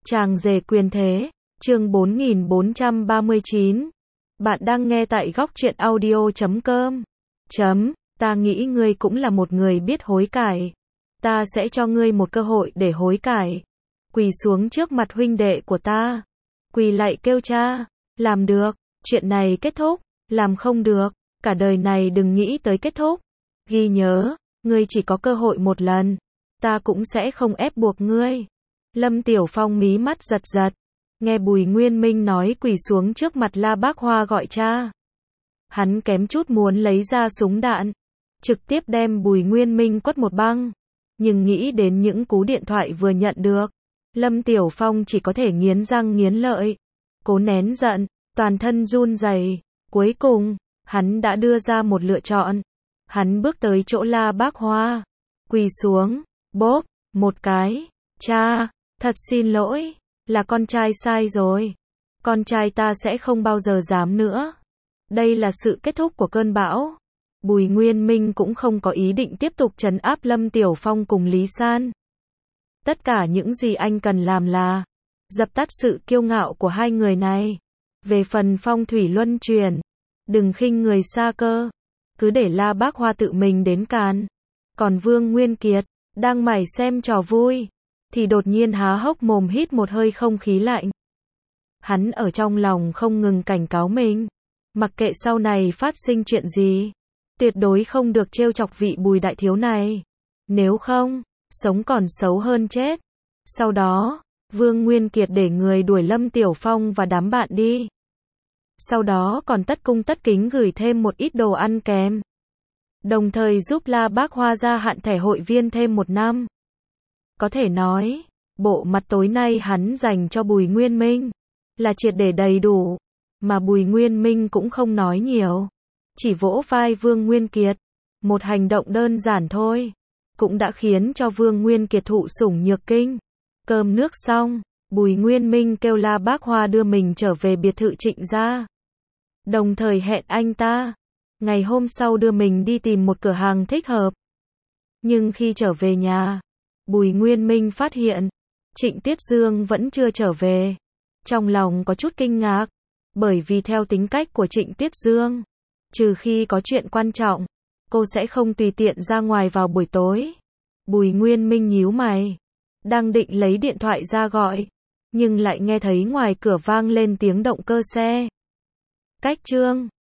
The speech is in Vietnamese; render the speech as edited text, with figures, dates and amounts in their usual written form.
Chàng rể quyền thế, chương 4439. Bạn đang nghe tại góc truyện audio.com. Ta nghĩ ngươi cũng là một người biết hối cải. Ta sẽ cho ngươi một cơ hội để hối cải. Quỳ xuống trước mặt huynh đệ của ta. Quỳ lạy kêu cha. Làm được, chuyện này kết thúc. Làm không được, cả đời này đừng nghĩ tới kết thúc. Ghi nhớ, ngươi chỉ có cơ hội một lần. Ta cũng sẽ không ép buộc ngươi. Lâm Tiểu Phong mí mắt giật giật. Nghe Bùi Nguyên Minh nói quỳ xuống trước mặt La Bác Hoa gọi cha. Hắn kém chút muốn lấy ra súng đạn. Trực tiếp đem Bùi Nguyên Minh quất một băng. Nhưng nghĩ đến những cú điện thoại vừa nhận được. Lâm Tiểu Phong chỉ có thể nghiến răng nghiến lợi. Cố nén giận, toàn thân run rẩy. Cuối cùng, hắn đã đưa ra một lựa chọn. Hắn bước tới chỗ La Bác Hoa. Quỳ xuống, bóp, một cái. Cha, thật xin lỗi, là con trai sai rồi. Con trai ta sẽ không bao giờ dám nữa. Đây là sự kết thúc của cơn bão. Bùi Nguyên Minh cũng không có ý định tiếp tục trấn áp Lâm Tiểu Phong cùng Lý San. Tất cả những gì anh cần làm là dập tắt sự kiêu ngạo của hai người này. Về phần phong thủy luân chuyển, đừng khinh người xa cơ. Cứ để La Bác Hoa tự mình đến càn. Còn Vương Nguyên Kiệt, đang mải xem trò vui, thì đột nhiên há hốc mồm hít một hơi không khí lạnh. Hắn ở trong lòng không ngừng cảnh cáo mình. Mặc kệ sau này phát sinh chuyện gì, tuyệt đối không được trêu chọc vị Bùi đại thiếu này. Nếu không, sống còn xấu hơn chết. Sau đó, Vương Nguyên Kiệt để người đuổi Lâm Tiểu Phong và đám bạn đi. Sau đó còn tất cung tất kính gửi thêm một ít đồ ăn kèm. Đồng thời giúp La Bác Hoa gia hạn thẻ hội viên thêm 1 năm. Có thể nói, bộ mặt tối nay hắn dành cho Bùi Nguyên Minh là triệt để đầy đủ, mà Bùi Nguyên Minh cũng không nói nhiều, chỉ vỗ vai Vương Nguyên Kiệt. Một hành động đơn giản thôi, cũng đã khiến cho Vương Nguyên Kiệt thụ sủng nhược kinh. Cơm nước xong, Bùi Nguyên Minh kêu La Bác Hoa đưa mình trở về biệt thự Trịnh gia. Đồng thời hẹn anh ta ngày hôm sau đưa mình đi tìm một cửa hàng thích hợp. Nhưng khi trở về nhà, Bùi Nguyên Minh phát hiện Trịnh Tiết Dương vẫn chưa trở về. Trong lòng có chút kinh ngạc, bởi vì theo tính cách của Trịnh Tiết Dương, trừ khi có chuyện quan trọng, cô sẽ không tùy tiện ra ngoài vào buổi tối. Bùi Nguyên Minh nhíu mày, đang định lấy điện thoại ra gọi, nhưng lại nghe thấy ngoài cửa vang lên tiếng động cơ xe. Cách Trương,